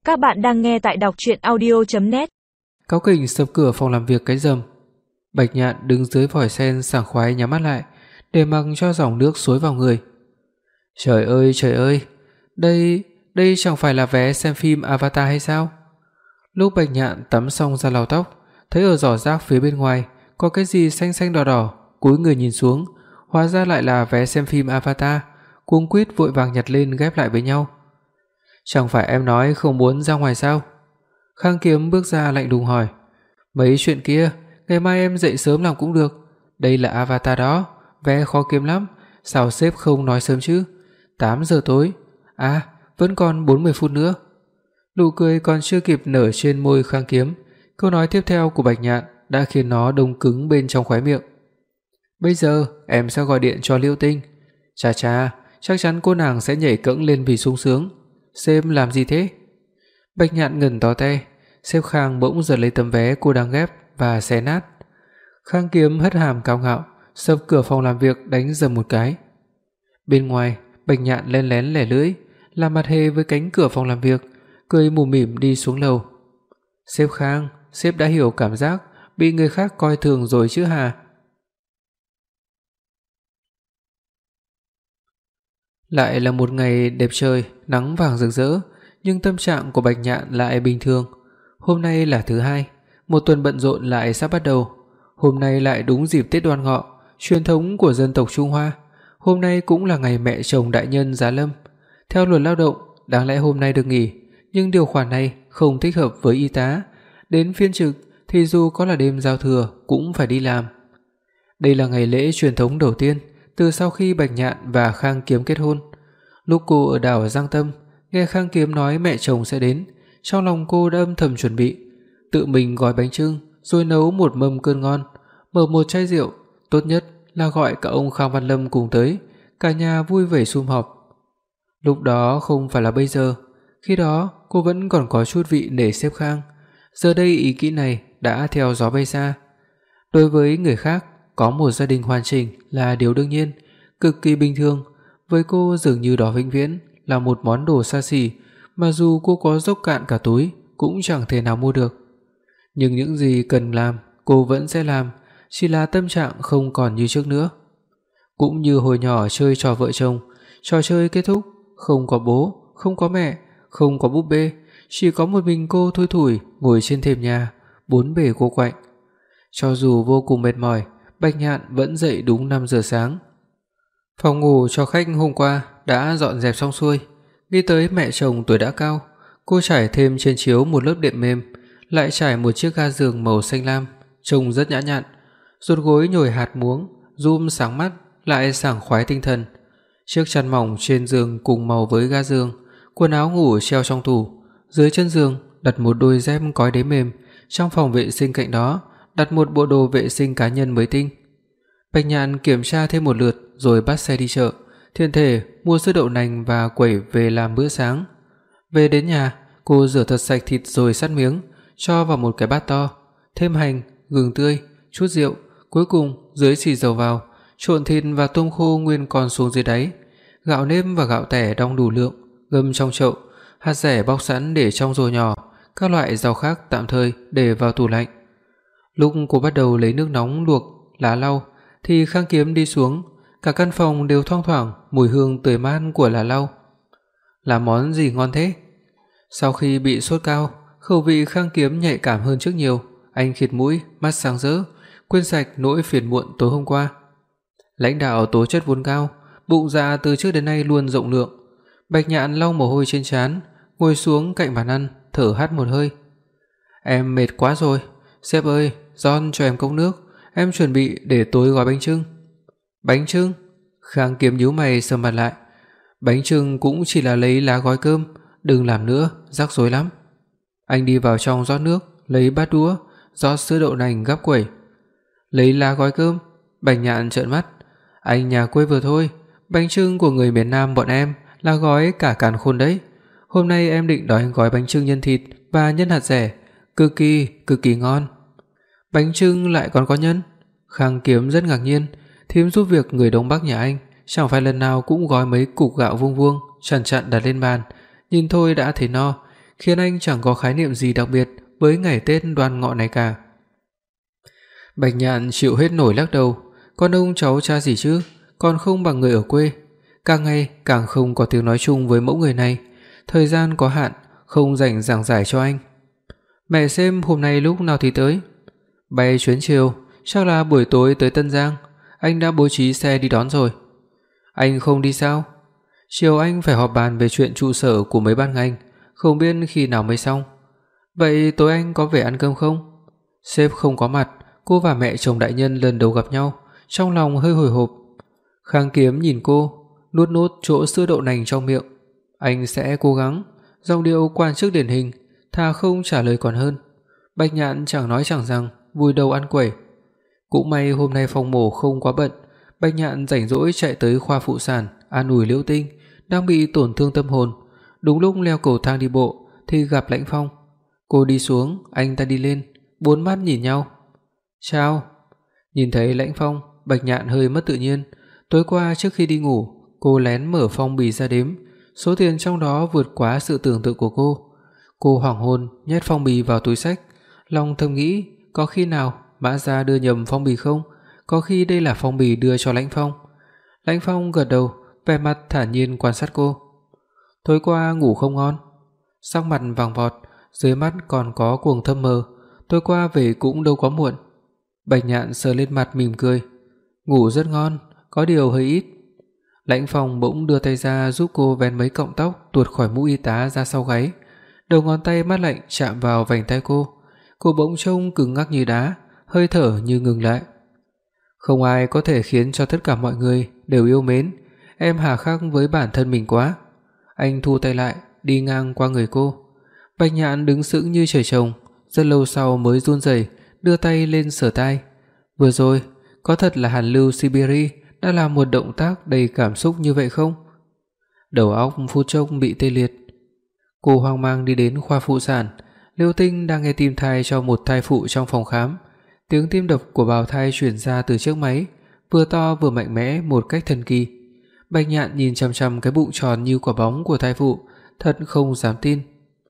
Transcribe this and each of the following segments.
Các bạn đang nghe tại đọc truyện audio.net. Cáu kỉnh sập cửa phòng làm việc cái rầm. Bạch Nhạn đứng dưới vòi sen sảng khoái nhắm mắt lại, để mặc cho dòng nước xối vào người. Trời ơi, đây chẳng phải là vé xem phim Avatar hay sao? Lúc Bạch Nhạn tắm xong ra lau tóc, thấy ở giỏ rác phía bên ngoài có cái gì xanh xanh đỏ đỏ, cúi người nhìn xuống, hóa ra lại là vé xem phim Avatar, cuống quýt vội vàng nhặt lên ghép lại với nhau. Chẳng phải em nói không muốn ra ngoài sao? Khang Kiếm bước ra lạnh lùng hỏi. Mấy chuyện kia, ngày mai em dậy sớm làm cũng được. Đây là Avatar đó, vé khó kiếm lắm, sao sếp không nói sớm chứ? 8 giờ tối. À, vẫn còn 40 phút nữa. Nụ cười còn chưa kịp nở trên môi Khang Kiếm, câu nói tiếp theo của Bạch Nhạn đã khiến nó đông cứng bên trong khóe miệng. Bây giờ em sẽ gọi điện cho Liễu Tinh. Chà, chắc chắn cô nàng sẽ nhảy cẫng lên vì sung sướng. Sếp làm gì thế? Bạch Nhạn ngẩn to te, sếp Khang bỗng giật lấy tấm vé cô đang ghép và xé nát. Khang Kiếm hất hàm cao ngạo, sập cửa phòng làm việc đánh dầm một cái. Bên ngoài, Bạch Nhạn lén lén lẻ lưỡi, làm mặt hề với cánh cửa phòng làm việc, cười mỉm mỉm đi xuống lầu. Sếp Khang, sếp đã hiểu cảm giác bị người khác coi thường rồi chứ hả? Lại là một ngày đẹp trời, nắng vàng rực rỡ, nhưng tâm trạng của Bạch Nhạn lại bình thường. Hôm nay là thứ Hai, một tuần bận rộn lại sắp bắt đầu. Hôm nay lại đúng dịp Tết Đoan Ngọ, truyền thống của dân tộc Trung Hoa. Hôm nay cũng là ngày mẹ chồng đại nhân Giá Lâm. Theo luật lao động, đáng lẽ hôm nay được nghỉ, nhưng điều khoản này không thích hợp với y tá. Đến phiên trực thì dù có là đêm giao thừa cũng phải đi làm. Đây là ngày lễ truyền thống đầu tiên từ sau khi Bạch Nhạn và Khang Kiếm kết hôn. Lúc cô ở đảo Giang Tâm, nghe Khang Kiếm nói mẹ chồng sẽ đến, trong lòng cô đã âm thầm chuẩn bị, tự mình gói bánh chưng rồi nấu một mâm cơm ngon, mở một chai rượu, tốt nhất là gọi cả ông Khang Văn Lâm cùng tới, cả nhà vui vẻ sum họp. Lúc đó không phải là bây giờ, khi đó cô vẫn còn có chút vị nể sếp Khang, giờ đây ý nghĩ này đã theo gió bay xa. Đối với người khác, có một gia đình hoàn chỉnh là điều đương nhiên, cực kỳ bình thường, với cô dường như đó vĩnh viễn là một món đồ xa xỉ mà dù cô có dốc cạn cả túi cũng chẳng thể nào mua được. Nhưng những gì cần làm, cô vẫn sẽ làm, chỉ là tâm trạng không còn như trước nữa. Cũng như hồi nhỏ chơi trò vợ chồng, trò chơi kết thúc, không có bố, không có mẹ, không có búp bê, chỉ có một mình cô thui thủi ngồi trên thềm nhà, bốn bề cô quạnh. Cho dù vô cùng mệt mỏi, Bạch Nhạn vẫn dậy đúng 5 giờ sáng. Phòng ngủ cho khách hôm qua đã dọn dẹp xong xuôi, nghĩ tới mẹ chồng tuổi đã cao, cô trải thêm trên chiếu một lớp đệm mềm, lại trải một chiếc ga giường màu xanh lam, trông rất nhã nhặn, ruột gối nhồi hạt muống, giúp sáng mắt lại sảng khoái tinh thần. Chiếc chăn mỏng trên giường cùng màu với ga giường, quần áo ngủ treo trong tủ, dưới chân giường đặt một đôi dép cói đế mềm, trong phòng vệ sinh cạnh đó đặt một bộ đồ vệ sinh cá nhân mới tinh. Bạch Nhạn kiểm tra thêm một lượt rồi bắt xe đi chợ, thiện thể mua sữa đậu nành và quẩy về làm bữa sáng. Về đến nhà, cô rửa thật sạch thịt rồi sắt miếng, cho vào một cái bát to, thêm hành, gừng tươi, chút rượu, cuối cùng dưới xì dầu vào, trộn thịt và tôm khô nguyên còn xuống dưới đáy, gạo nếp và gạo tẻ đong đủ lượng, ngâm trong chậu, hạt dẻ bóc sẵn để trong rổ nhỏ, các loại rau khác tạm thời để vào tủ lạnh. Lúc cô bắt đầu lấy nước nóng luộc lá lau thì Khang Kiếm đi xuống, cả căn phòng đều thoang thoảng mùi hương tươi mát của lá lau. Làm món gì ngon thế? Sau khi bị sốt cao, khẩu vị Khang Kiếm nhạy cảm hơn trước nhiều, anh khịt mũi, mắt sáng rỡ, quên sạch nỗi phiền muộn tối hôm qua. Lãnh đạo tố chất vốn cao, bụng dạ từ trước đến nay luôn rộng lượng. Bạch Nhạn lau mồ hôi trên trán, ngồi xuống cạnh bàn ăn, thở hắt một hơi. Em mệt quá rồi, sếp ơi, John cho em cốc nước, em chuẩn bị để tối gói bánh chưng. Bánh chưng? Khang Kiếm nhíu mày sầm mặt lại. Bánh chưng cũng chỉ là lấy lá gói cơm, đừng làm nữa, rắc rối lắm. Anh đi vào trong rót nước, lấy bát đũa, rót sữa đậu nành gắp quẩy. Lấy lá gói cơm? Bạch Nhạn trợn mắt. Anh nhà quê vừa thôi, bánh chưng của người miền Nam bọn em là gói cả càn khôn đấy. Hôm nay em định đòi gói bánh chưng nhân thịt và nhân hạt dẻ, cực kỳ ngon. Bánh chưng lại còn có nhân? Khang Kiếm rất ngạc nhiên, thím giúp việc người Đông Bắc nhà anh chẳng phải lần nào cũng gói mấy cục gạo vuông vuông chặn đặt lên bàn, nhìn thôi đã thấy no, khiến anh chẳng có khái niệm gì đặc biệt với ngày Tết Đoan Ngọ này cả. Bạch Nhạn chịu hết nổi lắc đầu, con ông cháu cha gì chứ, còn không bằng người ở quê, càng ngày càng không có tiếng nói chung với mẫu người này, thời gian có hạn, không rảnh giảng giải cho anh. Mẹ xem hôm nay lúc nào thì tới? Bay chuyến chiều, chắc là buổi tối tới Tân Giang, anh đã bố trí xe đi đón rồi. Anh không đi sao? Chiều anh phải họp bàn về chuyện trụ sở của mấy ban ngành, không biết khi nào mới xong. Vậy tối anh có về ăn cơm không? Sếp không có mặt, cô và mẹ chồng đại nhân lần đầu gặp nhau, trong lòng hơi hồi hộp. Khang Kiếm nhìn cô, nuốt nốt chỗ sữa đậu nành trong miệng. Anh sẽ cố gắng, giọng điệu quan chức điển hình, thà không trả lời còn hơn. Bạch Nhạn chẳng nói chẳng rằng, vùi đầu ăn quẩy. Cũng may hôm nay phòng mổ không quá bận, Bạch Nhạn rảnh rỗi chạy tới khoa phụ sản an ủi Liễu Tinh đang bị tổn thương tâm hồn. Đúng lúc leo cầu thang đi bộ thì gặp Lãnh Phong. Cô đi xuống, anh ta đi lên, bốn mắt nhìn nhau. "Chào." Nhìn thấy Lãnh Phong, Bạch Nhạn hơi mất tự nhiên. Tối qua trước khi đi ngủ, cô lén mở phong bì ra đếm, số tiền trong đó vượt quá sự tưởng tượng của cô. Cô hoảng hồn nhét phong bì vào túi xách, lòng thầm nghĩ có khi nào Mã Gia đưa nhầm phong bì không? Có khi đây là phong bì đưa cho Lãnh Phong. Lãnh Phong gật đầu, vẻ mặt thản nhiên quan sát cô. "Tối qua ngủ không ngon?" Sắc mặt vàng vọt, dưới mắt còn có quầng thâm mờ. "Tối qua về cũng đâu quá muộn." Bạch Nhạn sờ lên mặt mỉm cười. "Ngủ rất ngon, có điều hơi ít." Lãnh Phong bỗng đưa tay ra giúp cô vén mấy cọng tóc tuột khỏi mũ y tá ra sau gáy. Đầu ngón tay mát lạnh chạm vào vành tay cô. Cô bỗng trông cứng ngắc như đá, hơi thở như ngừng lại. "Không ai có thể khiến cho tất cả mọi người đều yêu mến, em hà khắc với bản thân mình quá." Anh thu tay lại, đi ngang qua người cô. Bạch Nhạn đứng sững như trời trồng, rất lâu sau mới run rẩy đưa tay lên sờ tai. Vừa rồi, có thật là Hàn Lưu Siberia đã làm một động tác đầy cảm xúc như vậy không? Đầu óc phút chốc bị tê liệt. Cô hoang mang đi đến khoa phụ sản. Liêu Tinh đang nghe tim thai cho một thai phụ trong phòng khám. Tiếng tim đập của bào thai truyền ra từ chiếc máy, vừa to vừa mạnh mẽ một cách thần kỳ. Bạch Nhạn nhìn chằm chằm cái bụng tròn như quả bóng của thai phụ, thật không dám tin.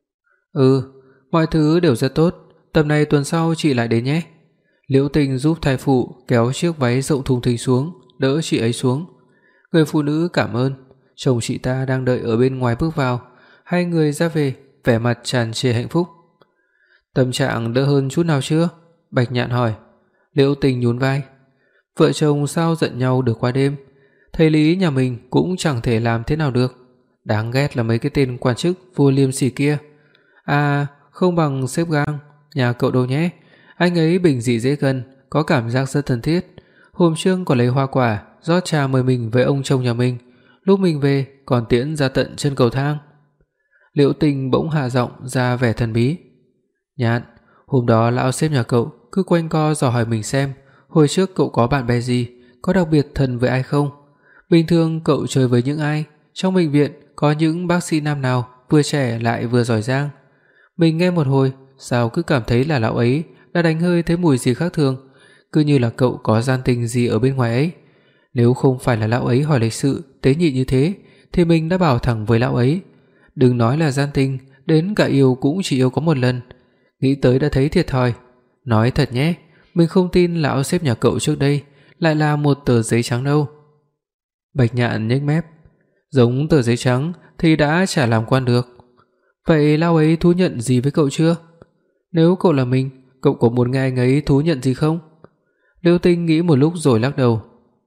Mọi thứ đều rất tốt, tầm này tuần sau chị lại đến nhé." Liễu Tinh giúp thai phụ kéo chiếc váy rộng thùng thình xuống, đỡ chị ấy xuống. Người phụ nữ cảm ơn, chồng chị ta đang đợi ở bên ngoài bước vào. Hai người ra về, vẻ mặt tràn trề hạnh phúc. "Tâm trạng đỡ hơn chút nào chưa?" Bạch Nhạn hỏi. Liễu Tinh nhún vai. Vợ chồng sao giận nhau được qua đêm. Thầy Lý nhà mình cũng chẳng thể làm thế nào được. Đáng ghét là mấy cái tên quan chức vô liêm sỉ kia. À, không bằng sếp Gang, nhà cậu đâu nhé. Anh ấy bình dị dễ gần, có cảm giác rất thân thiết. Hôm trước còn lấy hoa quả rót trà mời mình với ông chồng nhà mình, lúc mình về còn tiễn ra tận chân cầu thang. Liễu Tinh bỗng hạ giọng ra vẻ thần bí. "Nhạn, hôm đó lão sếp nhà cậu cứ quanh co dò hỏi mình xem hồi trước cậu có bạn bè gì, có đặc biệt thân với ai không? Bình thường cậu chơi với những ai? Trong bệnh viện có những bác sĩ nam nào vừa trẻ lại vừa giỏi giang?" Mình nghe một hồi, sao cứ cảm thấy là lão ấy đã đánh hơi thấy mùi gì khác thường, cứ như là cậu có gian tình gì ở bên ngoài ấy. Nếu không phải là lão ấy hỏi lịch sự, tế nhị như thế thì mình đã bảo thẳng với lão ấy. Đừng nói là gian tình, đến cả yêu cũng chỉ yêu có một lần. Nghĩ tới đã thấy thiệt thòi. Nói thật nhé, mình không tin lão sếp nhà cậu trước đây lại là một tờ giấy trắng đâu. Bạch Nhạn nhếch mép. Giống tờ giấy trắng thì đã chả làm quan được. Vậy lão ấy thú nhận gì với cậu chưa? Nếu cậu là mình, cậu có muốn nghe anh ấy thú nhận gì không? Liêu Tinh nghĩ một lúc rồi lắc đầu.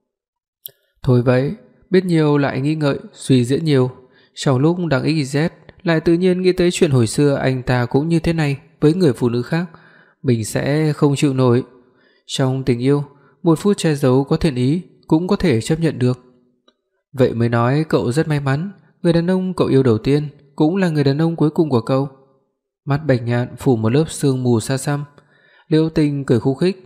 Thôi vậy, biết nhiều lại nghĩ ngợi, suy diễn nhiều. Trong lúc đang XYZ lại tự nhiên nghĩ tới chuyện hồi xưa anh ta cũng như thế này với người phụ nữ khác, mình sẽ không chịu nổi. Trong tình yêu, một phút che giấu có thiện ý cũng có thể chấp nhận được. Vậy mới nói cậu rất may mắn, người đàn ông cậu yêu đầu tiên cũng là người đàn ông cuối cùng của cậu. Mắt Bạch Nhạn phủ một lớp sương mù xa xăm. Liễu Tinh cười khúc khích.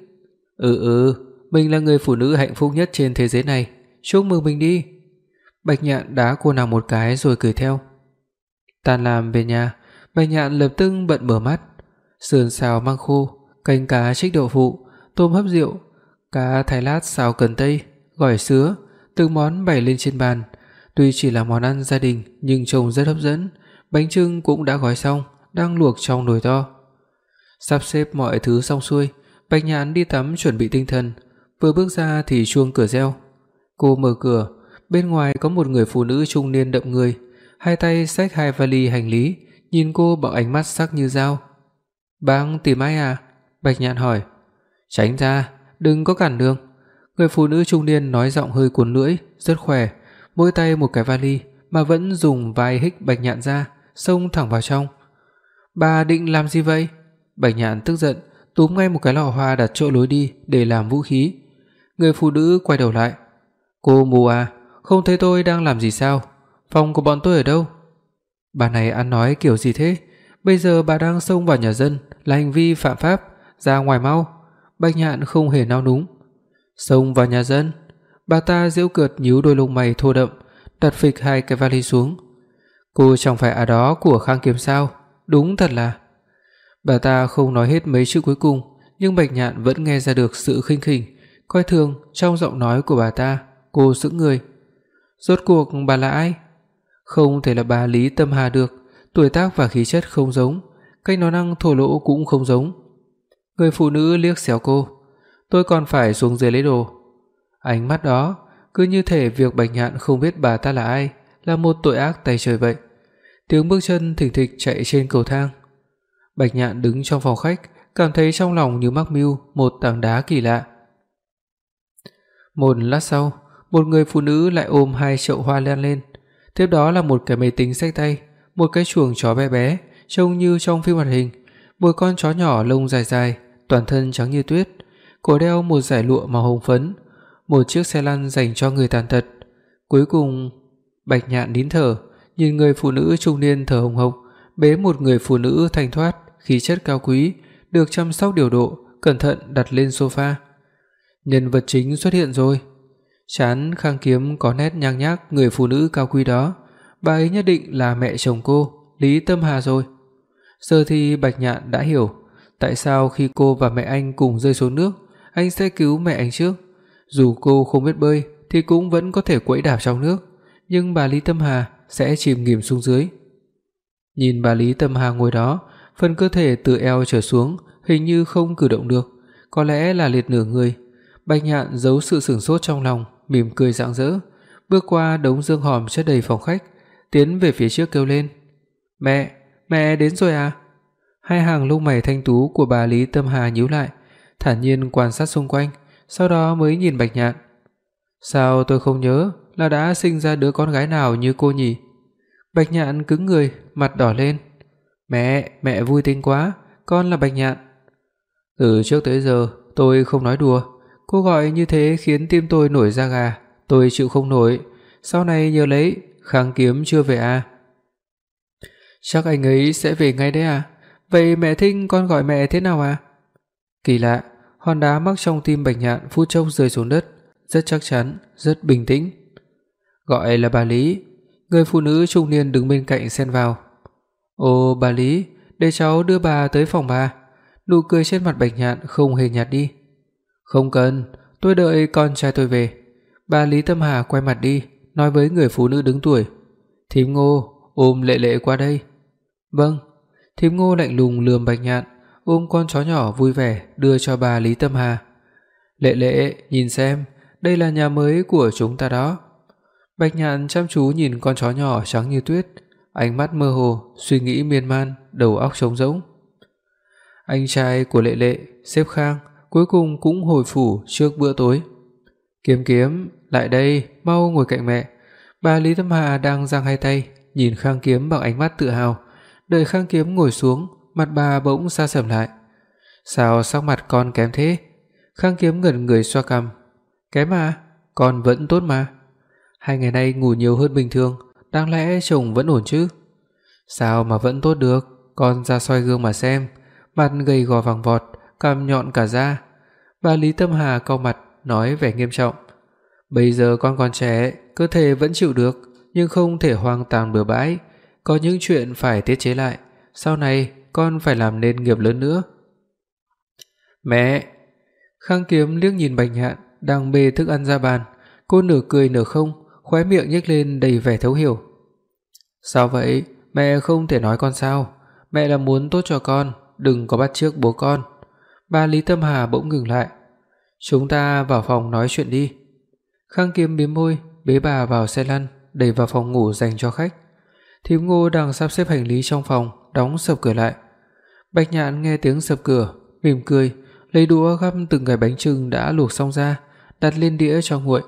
Mình là người phụ nữ hạnh phúc nhất trên thế giới này, chúc mừng mình đi. Bạch Nhạn đá cô nàng một cái rồi cười theo. Tan làm về nhà, Bạch Nhạn lập tức bận mở mắt. Sườn xào măng khô, canh cá trích đậu phụ, tôm hấp rượu, cá thái lát xào cần tây, gỏi sứa, từng món bày lên trên bàn. Tuy chỉ là món ăn gia đình nhưng trông rất hấp dẫn. Bánh chưng cũng đã gói xong, đang luộc trong nồi to. Sắp xếp mọi thứ xong xuôi, Bạch Nhạn đi tắm chuẩn bị tinh thần, vừa bước ra thì chuông cửa reo. Cô mở cửa, bên ngoài có một người phụ nữ trung niên đậm người, hai tay xách hai vali hành lý, nhìn cô bằng ánh mắt sắc như dao. "Bác tìm ai à?" Bạch Nhạn hỏi. "Tránh ra, đừng có cản đường." Người phụ nữ trung niên nói giọng hơi cuốn lưỡi, rất khỏe, mỗi tay một cái vali mà vẫn dùng vai hích Bạch Nhạn ra, xông thẳng vào trong. "Bà định làm gì vậy?" Bạch Nhạn tức giận, túm ngay một cái lọ hoa đặt chỗ lối đi để làm vũ khí. Người phụ nữ quay đầu lại. "Cô mù à, không thấy tôi đang làm gì sao? Phòng của bọn tôi ở đâu?" "Bà này ăn nói kiểu gì thế? Bây giờ bà đang xông vào nhà dân là hành vi phạm pháp, ra ngoài mau." Bạch Nhạn không hề nao núng. "Xông vào nhà dân?" Bà ta giễu cợt nhíu đôi lông mày thô đậm, đặt phịch hai cái vali xuống. "Cô chẳng phải đó của Khang Kiếm sao? Đúng thật là..." Bà ta không nói hết mấy chữ cuối cùng, nhưng Bạch Nhạn vẫn nghe ra được sự khinh khỉnh, coi thường trong giọng nói của bà ta. Cô sững người. "Rốt cuộc bà là ai?" Không thể là bà Lý Tâm Hà được, tuổi tác và khí chất không giống, cách nói năng thổ lộ cũng không giống. Người phụ nữ liếc xéo cô. "Tôi còn phải xuống dưới lấy đồ." Ánh mắt đó cứ như thể việc Bạch Nhạn không biết bà ta là ai là một tội ác tày trời vậy. Tiếng bước chân thình thịch chạy trên cầu thang. Bạch Nhạn đứng trong phòng khách, cảm thấy trong lòng như mắc mưu một tảng đá kỳ lạ. Một lát sau, một người phụ nữ lại ôm hai chậu hoa lan lên, tiếp đó là một cái máy tính xách tay, một cái chuồng chó bé bé trông như trong phim hoạt hình, một con chó nhỏ lông dài dài, toàn thân trắng như tuyết, cổ đeo một dải lụa màu hồng phấn, một chiếc xe lăn dành cho người tàn tật. Cuối cùng, Bạch Nhạn nín thở, nhìn người phụ nữ trung niên thở hồng hộc bế một người phụ nữ thanh thoát, khí chất cao quý, được chăm sóc điều độ, cẩn thận đặt lên sofa. Nhân vật chính xuất hiện rồi. Trán Khang Kiếm có nét nhang nhác người phụ nữ cao quý đó, bà ấy nhất định là mẹ chồng cô, Lý Tâm Hà rồi. Giờ thì Bạch Nhạn đã hiểu tại sao khi cô và mẹ anh cùng rơi xuống nước, anh sẽ cứu mẹ anh trước. Dù cô không biết bơi thì cũng vẫn có thể quẫy đạp trong nước, nhưng bà Lý Tâm Hà sẽ chìm nghỉm xuống dưới. Nhìn bà Lý Tâm Hà ngồi đó, phần cơ thể từ eo trở xuống hình như không cử động được, có lẽ là liệt nửa người. Bạch Nhạn giấu sự sửng sốt trong lòng, mỉm cười rạng rỡ, bước qua đống dương hòm chất đầy phòng khách, tiến về phía trước kêu lên: "Mẹ, mẹ đến rồi à?" Hai hàng lông mày thanh tú của bà Lý Tâm Hà nhíu lại, thản nhiên quan sát xung quanh, sau đó mới nhìn Bạch Nhạn. "Sao tôi không nhớ là đã sinh ra đứa con gái nào như cô nhỉ?" Bạch Nhạn cứng người, mặt đỏ lên. Mẹ vui tính quá, con là Bạch Nhạn." "Từ trước tới giờ tôi không nói đùa, cô gọi như thế khiến tim tôi nổi da gà, tôi chịu không nổi, sau này nhớ lấy, Khang Kiếm chưa về à?" "Chắc anh ấy sẽ về ngay đấy à? Vậy mẹ thích con gọi mẹ thế nào à?" Kỳ lạ, hòn đá mắc trong tim Bạch Nhạn phút chốc rơi xuống đất, rất chắc chắn, rất bình tĩnh. "Gọi là bà Lý." Người phụ nữ trung niên đứng bên cạnh xen vào. "Ồ, bà Lý, để cháu đưa bà tới phòng bà." Nụ cười trên mặt Bạch Nhạn không hề nhạt đi. "Không cần, tôi đợi con trai tôi về." Bà Lý Tâm Hà quay mặt đi, nói với người phụ nữ đứng tuổi: "Thím Ngô, ôm Lệ Lệ qua đây." "Vâng." Thím Ngô lạnh lùng lườm Bạch Nhạn, ôm con chó nhỏ vui vẻ đưa cho bà Lý Tâm Hà. "Lệ Lệ, nhìn xem, đây là nhà mới của chúng ta đó." Bạch Nhạn chăm chú nhìn con chó nhỏ trắng như tuyết, ánh mắt mơ hồ, suy nghĩ miên man, đầu óc trống rỗng. Anh trai của Lệ Lệ, sếp Khang, cuối cùng cũng hồi phủ trước bữa tối. "Kiếm Kiếm, lại đây, mau ngồi cạnh mẹ." Bà Lý Tâm Hà đang giang hai tay, nhìn Khang Kiếm bằng ánh mắt tự hào. Đợi Khang Kiếm ngồi xuống, mặt bà bỗng xa sầm lại. "Sao sắc mặt con kém thế?" Khang Kiếm ngẩn người xoa cằm. "Kém à? Con vẫn tốt mà. 2 ngày nay ngủ nhiều hơn bình thường, đáng lẽ chồng vẫn ổn chứ." "Sao mà vẫn tốt được, con ra soi gương mà xem, mặt gầy gò vàng vọt, cằm nhọn cả da." Bà Lý Tâm Hà cau mặt, nói vẻ nghiêm trọng. "Bây giờ con còn trẻ, cơ thể vẫn chịu được, nhưng không thể hoang tàn bừa bãi, có những chuyện phải tiết chế lại, sau này con phải làm nên nghiệp lớn nữa." "Mẹ." Khang Kiếm liếc nhìn Bạch Nhạn đang bê thức ăn ra bàn, cô nửa cười nửa không, khóe miệng nhếch lên đầy vẻ thấu hiểu. "Sao vậy, mẹ không thể nói con sao? mẹ là muốn tốt cho con, đừng có bắt chước bố con." Bà Lý Tâm Hà bỗng ngừng lại. "Chúng ta vào phòng nói chuyện đi." Khang Kiếm mím môi, bế bà vào xe lăn, đẩy vào phòng ngủ dành cho khách. Thím Ngô đang sắp xếp hành lý trong phòng, đóng sập cửa lại. Bạch Nhạn nghe tiếng sập cửa, mỉm cười, lấy đũa gắp từng cái bánh chưng đã luộc xong ra, đặt lên đĩa cho nguội.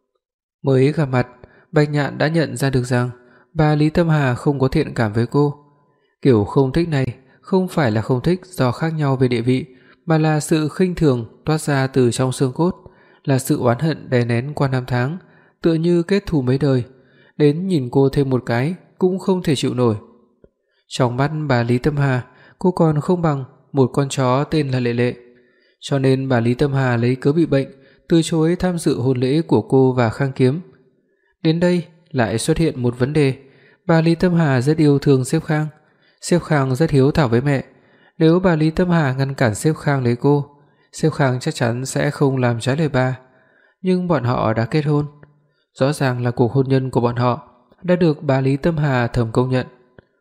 Mới gặp mặt, Bạch Nhạn đã nhận ra được rằng bà Lý Tâm Hà không có thiện cảm với cô. Kiểu không thích này không phải là không thích do khác nhau về địa vị, mà là sự khinh thường toát ra từ trong xương cốt, là sự oán hận đè nén qua năm tháng, tựa như kết thù mấy đời, đến nhìn cô thêm một cái cũng không thể chịu nổi. Trong mắt bà Lý Tâm Hà, cô còn không bằng một con chó tên là Lệ Lệ. Cho nên bà Lý Tâm Hà lấy cớ bị bệnh, từ chối tham dự hôn lễ của cô và Khang Kiếm. Đến đây lại xuất hiện một vấn đề, bà Lý Tâm Hà rất yêu thương Sếp Khang. Sếp Khang rất hiếu thảo với mẹ, nếu bà Lý Tâm Hà ngăn cản Sếp Khang lấy cô, Sếp Khang chắc chắn sẽ không làm trái lời bà. Nhưng bọn họ đã kết hôn, rõ ràng là cuộc hôn nhân của bọn họ đã được bà Lý Tâm Hà thầm công nhận.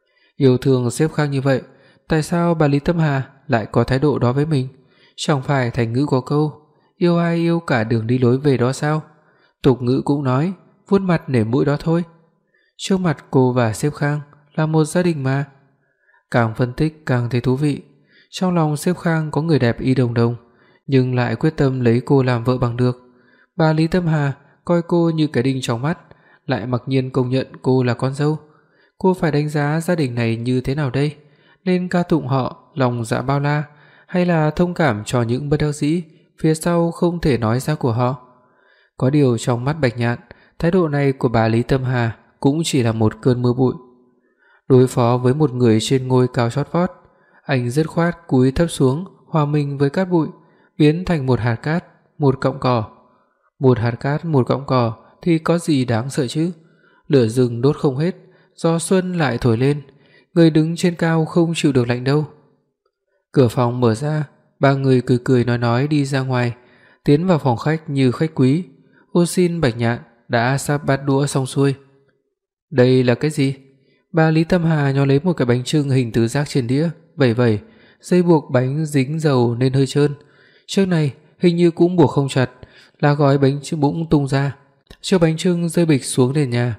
Yêu thương Sếp Khang như vậy, tại sao bà Lý Tâm Hà lại có thái độ đó với mình? Chẳng phải thành ngữ có câu yêu ai yêu cả đường đi lối về đó sao? Tục ngữ cũng nói vuốt mặt nể mũi đó thôi. Trước mặt cô và Sếp Khang là một gia đình mà. Càng phân tích càng thấy thú vị. Trong lòng Sếp Khang có người đẹp Y Đồng Đồng, nhưng lại quyết tâm lấy cô làm vợ bằng được. Bà Lý Tâm Hà coi cô như cái đinh trong mắt, lại mặc nhiên công nhận cô là con dâu. Cô phải đánh giá gia đình này như thế nào đây? Nên ca tụng họ lòng dạ bao la, hay là thông cảm cho những bất đắc dĩ phía sau không thể nói ra của họ? Có điều trong mắt Bạch Nhạn, thái độ này của bà Lý Tâm Hà cũng chỉ là một cơn mưa bụi. Đối phó với một người trên ngôi cao chót vót, anh dứt khoát cúi thấp xuống, hòa mình với cát bụi, biến thành một hạt cát, một cọng cỏ. Một hạt cát, một cọng cỏ thì có gì đáng sợ chứ? Lửa rừng đốt không hết, gió xuân lại thổi lên, người đứng trên cao không chịu được lạnh đâu. Cửa phòng mở ra, ba người cười cười nói đi ra ngoài, tiến vào phòng khách như khách quý. Ô xin Bạch Nhạn đã sắp bát đũa xong xuôi. Đây là cái gì? Bà Lý Tâm Hà nhó lấy một cái bánh chưng hình tứ giác trên đĩa, vẩy, dây buộc bánh dính dầu nên hơi trơn. Trước này hình như cũng buộc không chặt, lá gói bánh chưng bỗng tung ra, chiếc bánh chưng rơi bịch xuống nền nhà.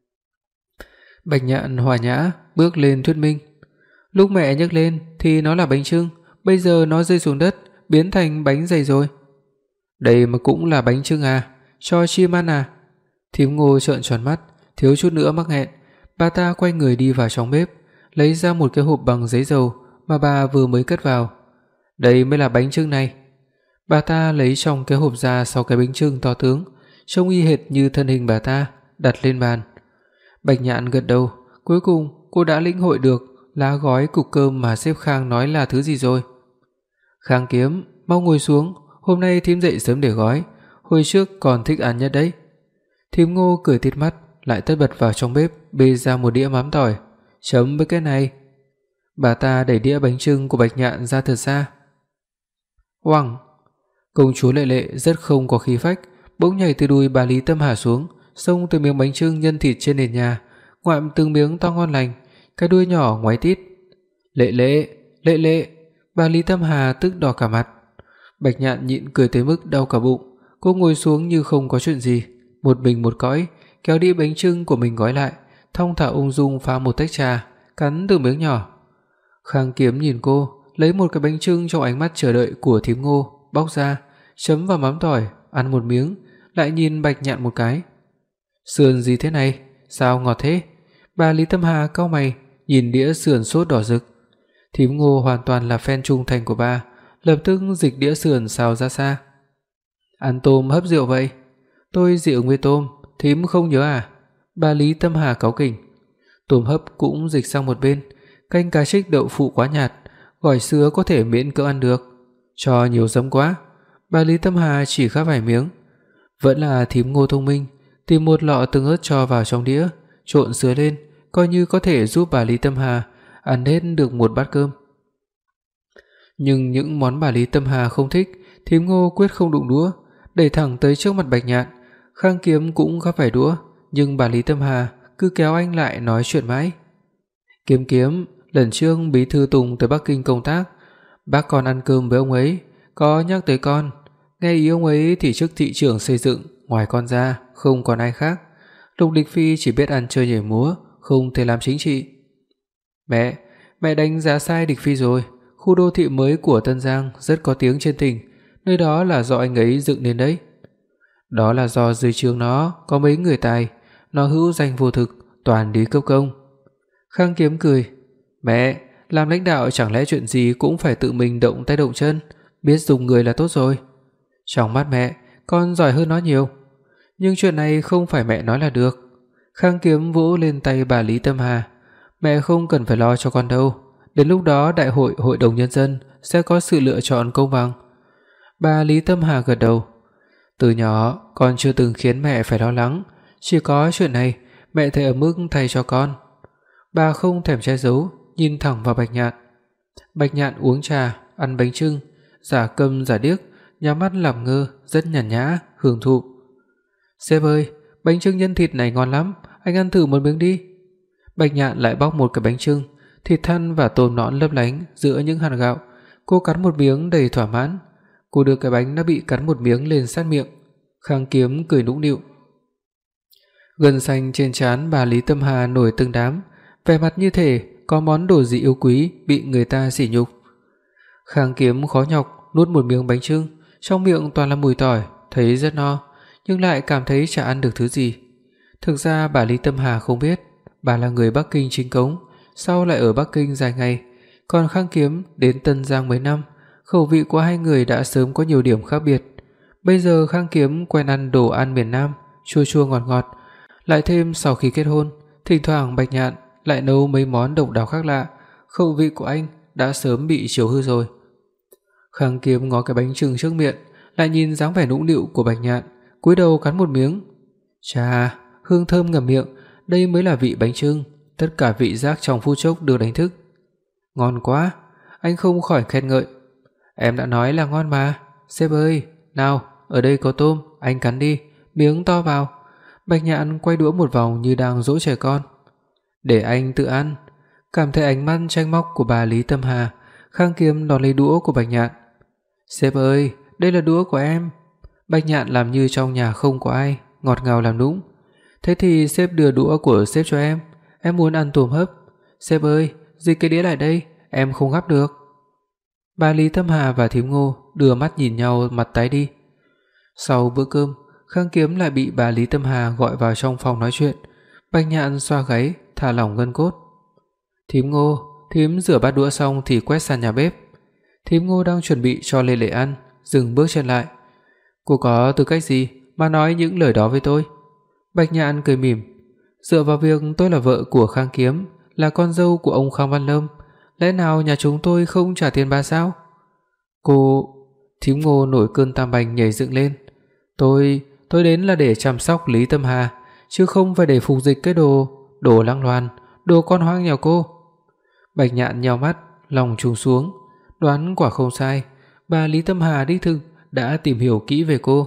Bạch Nhạn hòa nhã bước lên thuyết minh. Lúc mẹ nhấc lên thì nó là bánh chưng, bây giờ nó rơi xuống đất biến thành bánh dày rồi. Đây mà cũng là bánh chưng à? Cho chim ăn à? Thím Ngô trợn tròn mắt, thiếu chút nữa mắc nghẹn. Bà ta quay người đi vào trong bếp, lấy ra một cái hộp bằng giấy dầu mà bà vừa mới cất vào. Đây mới là bánh chưng này. Bà ta lấy trong cái hộp ra 6 cái bánh chưng to tướng, trông y hệt như thân hình bà ta, đặt lên bàn. Bạch Nhạn gật đầu, cuối cùng cô đã lĩnh hội được lá gói cục cơm mà Sếp Khang nói là thứ gì rồi. Khang Kiếm, mau ngồi xuống, hôm nay thím dậy sớm để gói, hồi trước còn thích ăn nhất đấy. Thím Ngô cười tít mắt, lại tất bật vào trong bếp bê ra một đĩa mắm tỏi, chấm với cái này. Bà ta đẩy đĩa bánh chưng của Bạch Nhạn ra thật xa. Oằng! Công chúa Lệ Lệ rất không có khí phách, bỗng nhảy từ đùi bà Lý Tâm Hà xuống, xông từ miếng bánh chưng nhân thịt trên nền nhà, ngoạm từng miếng to ngon lành, cái đuôi nhỏ ngoáy tít. Lệ Lệ, Lệ Lệ! Bà Lý Tâm Hà tức đỏ cả mặt. Bạch Nhạn nhịn cười tới mức đau cả bụng, cô ngồi xuống như không có chuyện gì, một mình một cõi, kéo đĩa bánh chưng của mình gói lại, thong thả ung dung pha một tách trà, cắn từng miếng nhỏ. Khang Kiếm nhìn cô, lấy một cái bánh chưng trong ánh mắt chờ đợi của thím Ngô, bóc ra, chấm vào mắm tỏi, ăn một miếng, lại nhìn Bạch Nhạn một cái. Sườn gì thế này, sao ngọt thế? Bà Lý Tâm Hà cau mày, nhìn đĩa sườn sốt đỏ rực. Thím Ngô hoàn toàn là fan trung thành của bà, lập tức dịch đĩa sườn xào ra xa. Ăn tôm hấp rượu vậy? Tôi dị ứng với tôm, thím không nhớ à? Bà Lý Tâm Hà cáu kỉnh. Tôm hấp cũng dịch sang một bên, canh cá trích đậu phụ quá nhạt, gỏi sứa có thể miễn cưỡng ăn được, cho nhiều giấm quá. Bà Lý Tâm Hà chỉ khắp vài miếng. Vẫn là thím Ngô thông minh, tìm một lọ tương ớt cho vào trong đĩa, trộn sứa lên, coi như có thể giúp bà Lý Tâm Hà ăn hết được một bát cơm. Nhưng những món bà Lý Tâm Hà không thích, thím Ngô quyết không đụng đũa, đẩy thẳng tới trước mặt Bạch Nhạn. Khang Kiếm cũng gắp vài đũa, nhưng bà Lý Tâm Hà cứ kéo anh lại nói chuyện mãi. Kiếm Kiếm, lần trước bí thư Tùng tới Bắc Kinh công tác, bác còn ăn cơm với ông ấy, có nhắc tới con. Nghe ý ông ấy thì chức thị trưởng xây dựng, ngoài con ra không còn ai khác. Lục Địch Phi chỉ biết ăn chơi nhảy múa, không thể làm chính trị. Mẹ đánh giá sai Địch Phi rồi. Khu đô thị mới của Tân Giang rất có tiếng trên tỉnh, nơi đó là do anh ấy dựng nên đấy. Đó là do dưới trướng nó có mấy người tài, nó hữu danh vô thực, toàn đi cấp công. Khang Kiếm cười, mẹ, làm lãnh đạo chẳng lẽ chuyện gì cũng phải tự mình động tay động chân, biết dùng người là tốt rồi. Trong mắt mẹ, con giỏi hơn nó nhiều. Nhưng chuyện này không phải mẹ nói là được. Khang Kiếm vỗ lên tay bà Lý Tâm Hà, mẹ không cần phải lo cho con đâu, đến lúc đó đại hội hội đồng nhân dân sẽ có sự lựa chọn công bằng. Bà Lý Tâm Hà gật đầu. Từ nhỏ con chưa từng khiến mẹ phải lo lắng, chỉ có chuyện này mẹ thấy ở mức thay cho con. Bà không thèm che giấu, nhìn thẳng vào Bạch Nhạn. Bạch Nhạn uống trà, ăn bánh chưng, giả câm giả điếc, nhắm mắt làm ngơ, rất nhàn nhã, hưởng thụ. Sếp ơi, bánh chưng nhân thịt này ngon lắm, anh ăn thử một miếng đi. Bạch Nhạn lại bóc một cái bánh chưng, thịt thăn và tôm nõn lấp lánh giữa những hạt gạo. Cô cắn một miếng đầy thỏa mãn. Cô đưa cái bánh đã bị cắn một miếng lên sát miệng. Khang Kiếm cười nũng nịu. Gân xanh trên trán bà Lý Tâm Hà nổi từng đám, vẻ mặt như thể có món đồ gì yêu quý bị người ta sỉ nhục. Khang Kiếm khó nhọc nuốt một miếng bánh chưng, trong miệng toàn là mùi tỏi, thấy rất no, nhưng lại cảm thấy chả ăn được thứ gì. Thực ra bà Lý Tâm Hà không biết, bà là người Bắc Kinh chính cống, sau lại ở Bắc Kinh dài ngày, còn Khang Kiếm đến Tân Giang mấy năm, khẩu vị của hai người đã sớm có nhiều điểm khác biệt. Bây giờ Khang Kiếm quen ăn đồ ăn miền Nam, chua chua ngọt ngọt, lại thêm sau khi kết hôn, thỉnh thoảng Bạch Nhạn lại nấu mấy món độc đáo khác lạ, khẩu vị của anh đã sớm bị chiều hư rồi. Khang Kiếm ngó cái bánh chưng trước miệng, lại nhìn dáng vẻ nũng nịu của Bạch Nhạn, cúi đầu cắn một miếng. Chà, hương thơm ngậm miệng, đây mới là vị bánh chưng, tất cả vị giác trong phút chốc được đánh thức. Ngon quá, anh không khỏi khen ngợi. Em đã nói là ngon mà, sếp ơi, nào, ở đây có tôm, anh cắn đi, miếng to vào. Bạch Nhạn quay đũa một vòng như đang dỗ trẻ con. Để anh tự ăn. Cảm thấy ánh mắt trách móc của bà Lý Tâm Hà, Khang Kiếm đón lấy đũa của Bạch Nhạn. Sếp ơi, đây là đũa của em. Bạch Nhạn làm như trong nhà không có ai, ngọt ngào làm nũng. Thế thì sếp đưa đũa của sếp cho em muốn ăn tôm hấp. Sếp ơi, dịch cái đĩa lại đây, em không gắp được. Bà Lý Tâm Hà và thím Ngô đưa mắt nhìn nhau, mặt tái đi. Sau bữa cơm, Khang Kiếm lại bị bà Lý Tâm Hà gọi vào trong phòng nói chuyện. Bạch Nhạn xoa gáy, thả lỏng gân cốt. Thím Ngô, thím rửa bát đũa xong thì quét sàn nhà bếp. Thím Ngô đang chuẩn bị cho Lê Lệ ăn, dừng bước chân lại. Cô có tư cách gì mà nói những lời đó với tôi? Bạch Nhạn cười mỉm. Dựa vào việc tôi là vợ của Khang Kiếm, là con dâu của ông Khang Văn Lâm, lẽ nào nhà chúng tôi không trả tiền bà sao? Cô... Thím Ngô nổi cơn tam bành nhảy dựng lên. Tôi đến là để chăm sóc Lý Tâm Hà, chứ không phải để phục dịch cái đồ lăng loàn, đồ con hoang nhà cô. Bạch Nhạn nheo mắt, lòng trùng xuống, đoán quả không sai, bà Lý Tâm Hà đích thực đã tìm hiểu kỹ về cô.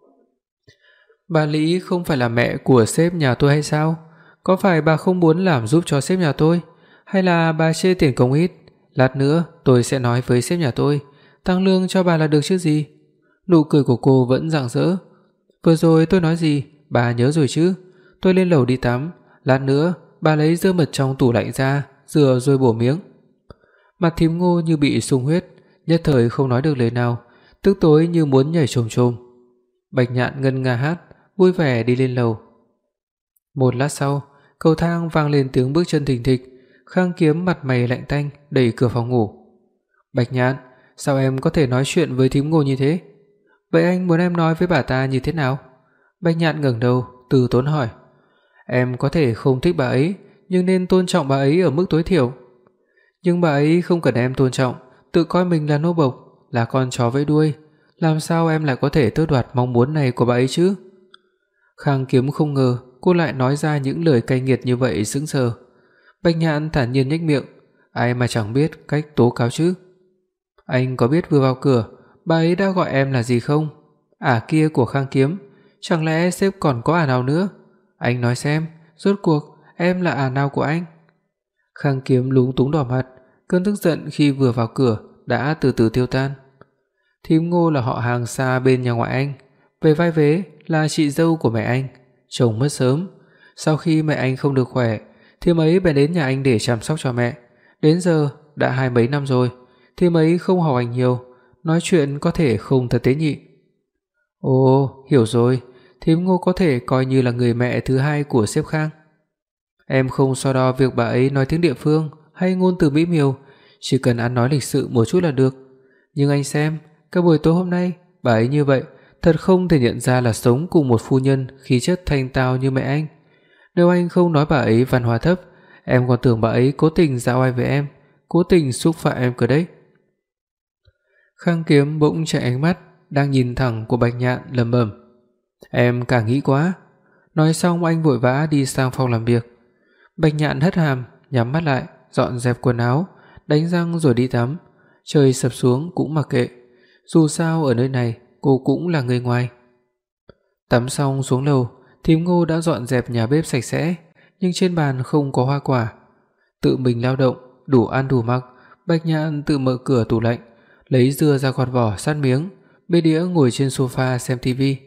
Bà Lý không phải là mẹ của sếp nhà tôi hay sao? Có phải bà không muốn làm giúp cho sếp nhà tôi, hay là bà chê tiền công ít? Lát nữa tôi sẽ nói với sếp nhà tôi, tăng lương cho bà là được chứ gì. Nụ cười của cô vẫn rạng rỡ. Vừa rồi tôi nói gì, bà nhớ rồi chứ? Tôi lên lầu đi tắm, lát nữa bà lấy dưa mật trong tủ lạnh ra, rửa rồi bổ miếng. Mặt thím Ngô như bị sung huyết, nhất thời không nói được lời nào, tức tối như muốn nhảy chồm chồm. Bạch Nhạn ngân nga hát, vui vẻ đi lên lầu. Một lát sau, cầu thang vang lên tiếng bước chân thình thịch. Khang Kiếm mặt mày lạnh tanh đẩy cửa phòng ngủ. Bạch Nhạn, sao em có thể nói chuyện với thím Ngô như thế? Vậy anh muốn em nói với bà ta như thế nào? Bạch Nhạn ngẩng đầu, từ tốn hỏi. Em có thể không thích bà ấy, nhưng nên tôn trọng bà ấy ở mức tối thiểu. Nhưng bà ấy không cần em tôn trọng, tự coi mình là nô bộc, là con chó vẫy đuôi. Làm sao em lại có thể tước đoạt mong muốn này của bà ấy chứ? Khang Kiếm không ngờ cô lại nói ra những lời cay nghiệt như vậy, sững sờ. Bạch Nhạn thản nhiên nhếch miệng, ai mà chẳng biết cách tố cáo chứ. Anh có biết vừa vào cửa bà ấy đã gọi em là gì không? Ả kia của Khang Kiếm, chẳng lẽ sếp còn có ả nào nữa? Anh nói xem, rốt cuộc em là ả nào của anh? Khang Kiếm lúng túng đỏ mặt, cơn tức giận khi vừa vào cửa đã từ từ tiêu tan. Thím Ngô là họ hàng xa bên nhà ngoại anh, về vai vế là chị dâu của mẹ anh, chồng mất sớm. Sau khi mẹ anh không được khỏe, thím ấy bèn đến nhà anh để chăm sóc cho mẹ. Đến giờ đã 20 mấy năm rồi, thím ấy không học hành nhiều, nói chuyện có thể không thật tế nhị. Ồ, hiểu rồi, thím Ngô có thể coi như là người mẹ thứ hai của sếp Khang. Em không so đo việc bà ấy nói tiếng địa phương hay ngôn từ mỹ miều, chỉ cần ăn nói lịch sự một chút là được. Nhưng anh xem, cái buổi tối hôm nay, bà ấy như vậy, thật không thể nhận ra là sống cùng một phu nhân khí chất thanh tao như mẹ anh. Nếu anh không nói bà ấy văn hóa thấp, em còn tưởng bà ấy cố tình ra oai với em, cố tình xúc phạm em cơ đấy. Khang Kiếm bỗng chạy ánh mắt đang nhìn thẳng của Bạch Nhạn, lẩm bẩm: "Em càng nghĩ quá." Nói xong anh vội vã đi sang phòng làm việc. Bạch Nhạn hất hàm, nhắm mắt lại, dọn dẹp quần áo, đánh răng rồi đi tắm. Trời sập xuống cũng mặc kệ, dù sao ở nơi này cô cũng là người ngoài. Tắm xong xuống lầu, thím Ngô đã dọn dẹp nhà bếp sạch sẽ, nhưng trên bàn không có hoa quả. Tự mình lao động, đủ ăn đủ mặc, Bạch Nhạn tự mở cửa tủ lạnh, lấy dưa ra gọt vỏ sát miếng, bê đĩa ngồi trên sofa xem tivi.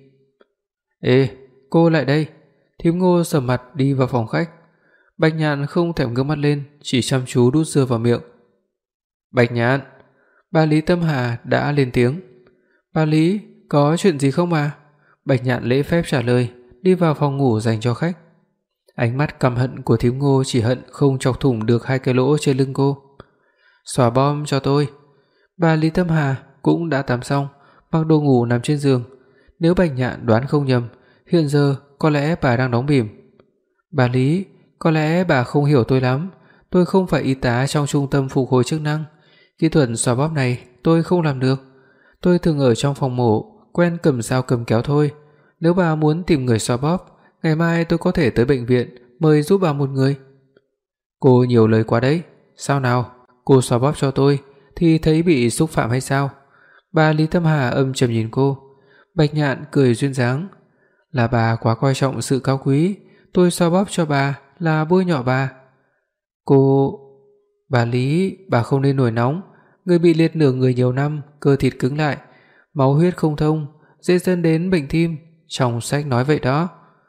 "Ê, cô lại đây." Thím Ngô sầm mặt đi vào phòng khách. Bạch Nhạn không thèm ngước mắt lên, chỉ chăm chú đút dưa vào miệng. "Bạch Nhạn." Bà Lý Tâm Hà đã lên tiếng. "Bà Lý, có chuyện gì không mà?" Bạch Nhạn lễ phép trả lời, đi vào phòng ngủ dành cho khách. Ánh mắt căm hận của thím Ngô chỉ hận không chọc thủng được 2 cái lỗ trên lưng cô. "Xóa bom cho tôi." Bà Lý Tâm Hà cũng đã tắm xong, mặc đồ ngủ nằm trên giường. Nếu Bạch Nhạn đoán không nhầm, hiện giờ có lẽ bà đang đóng bỉm. "Bà Lý, có lẽ bà không hiểu tôi lắm, tôi không phải y tá trong trung tâm phục hồi chức năng. Kỹ thuật xóa bóp này tôi không làm được. Tôi thường ở trong phòng mổ, quen cầm dao cầm kéo thôi. Nếu bà muốn tìm người xóa bóp, ngày mai tôi có thể tới bệnh viện mời giúp bà một người." "Cô nhiều lời quá đấy. Sao nào, cô xóa bóp cho tôi thì thấy bị xúc phạm hay sao?" Bà Lý Tâm Hà âm trầm nhìn cô. Bạch Nhạn cười duyên dáng. "Là bà quá coi trọng sự cao quý, tôi xoa bóp cho bà là bôi nhọ bà." "Cô..." "Bà Lý, bà không nên nổi nóng, người bị liệt nửa người nhiều năm, cơ thịt cứng lại, máu huyết không thông, dễ dẫn đến bệnh tim, trong sách nói vậy đó."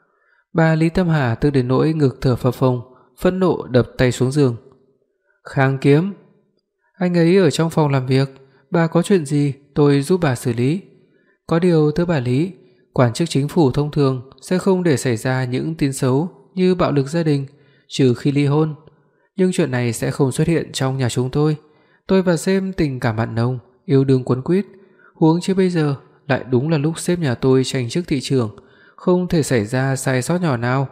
Bà Lý Tâm Hà tức đến nỗi ngực thở phập phồng, phẫn nộ đập tay xuống giường. "Khang Kiếm, anh ấy ở trong phòng làm việc, bà có chuyện gì tôi giúp bà xử lý. Có điều thưa bà Lý, quan chức chính phủ thông thường sẽ không để xảy ra những tin xấu như bạo lực gia đình, trừ khi ly hôn. Nhưng chuyện này sẽ không xuất hiện trong nhà chúng tôi. Tôi và sếp tình cảm mặn nồng, yêu đương quấn quýt, huống chi bây giờ lại đúng là lúc sếp nhà tôi tranh chức thị trưởng, không thể xảy ra sai sót nhỏ nào."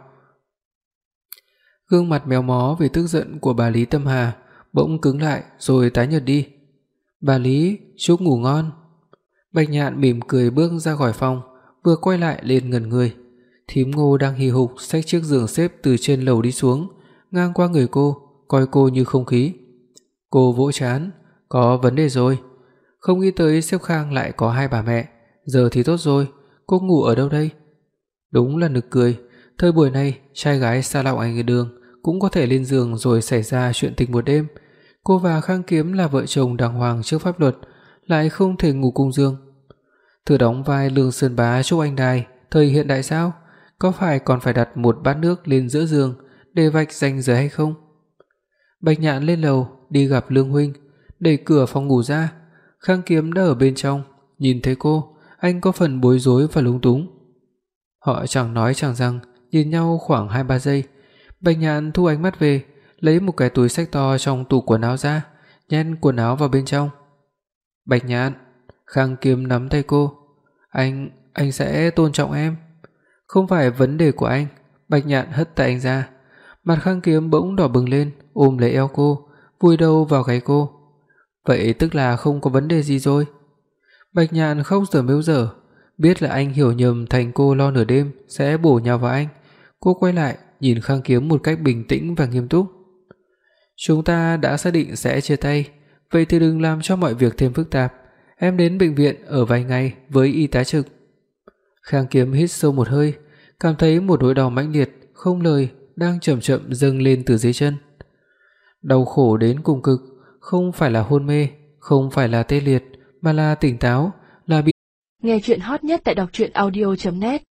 Gương mặt méo mó vì tức giận của bà Lý Tâm Hà bỗng cứng lại rồi tái nhợt đi. "Bà Lý, chúc ngủ ngon." Bạch Nhạn mỉm cười bước ra khỏi phòng, vừa quay lại liền ngẩn người. Thím Ngô đang hì hục xách chiếc giường xếp từ trên lầu đi xuống, ngang qua người cô, coi cô như không khí. Cô vỗ trán, có vấn đề rồi. Không nghĩ tới sếp Khang lại có 2 bà mẹ, giờ thì tốt rồi, cô ngủ ở đâu đây? Đúng là nực cười, thời buổi này trai gái xa lọng anh ở đường cũng có thể lên giường rồi xảy ra chuyện tình một đêm. Cô và Khang Kiếm là vợ chồng đàng hoàng trước pháp luật, lại không thể ngủ cùng giường. Thử đóng vai Lương Sơn Bá Trúc Anh Đài thời hiện đại sao? Có phải còn phải đặt một bát nước lên giữa giường để vạch ranh giới hay không? Bạch Nhạn lên lầu đi gặp Lương huynh, đẩy cửa phòng ngủ ra. Khang Kiếm đã ở bên trong, nhìn thấy cô, anh có phần bối rối và lúng túng. Họ chẳng nói chẳng rằng, nhìn nhau khoảng 2-3 giây. Bạch Nhạn thu ánh mắt về, lấy một cái túi xách to trong tủ quần áo ra, nhét quần áo vào bên trong. "Bạch Nhạn." Khang Kiếm nắm tay cô. Anh sẽ tôn trọng em." "Không phải vấn đề của anh." Bạch Nhạn hất tay anh ra. Mặt Khang Kiếm bỗng đỏ bừng lên, ôm lấy eo cô, vùi đầu vào gáy cô. "Vậy tức là không có vấn đề gì rồi?" Bạch Nhạn khóc dở mếu dở, biết là anh hiểu nhầm thành cô lo nửa đêm sẽ bổ nhào vào anh. Cô quay lại nhìn Khang Kiếm một cách bình tĩnh và nghiêm túc. "Chúng ta đã xác định sẽ chia tay, vậy thì đừng làm cho mọi việc thêm phức tạp. Em đến bệnh viện ở vài ngày với y tá trực." Khang Kiếm hít sâu một hơi, cảm thấy một nỗi đau mãnh liệt không lời đang chậm chậm dâng lên từ dưới chân. Đau khổ đến cùng cực, không phải là hôn mê, không phải là tê liệt, mà là tỉnh táo, là bị... Nghe truyện hot nhất tại đọc truyện audio.net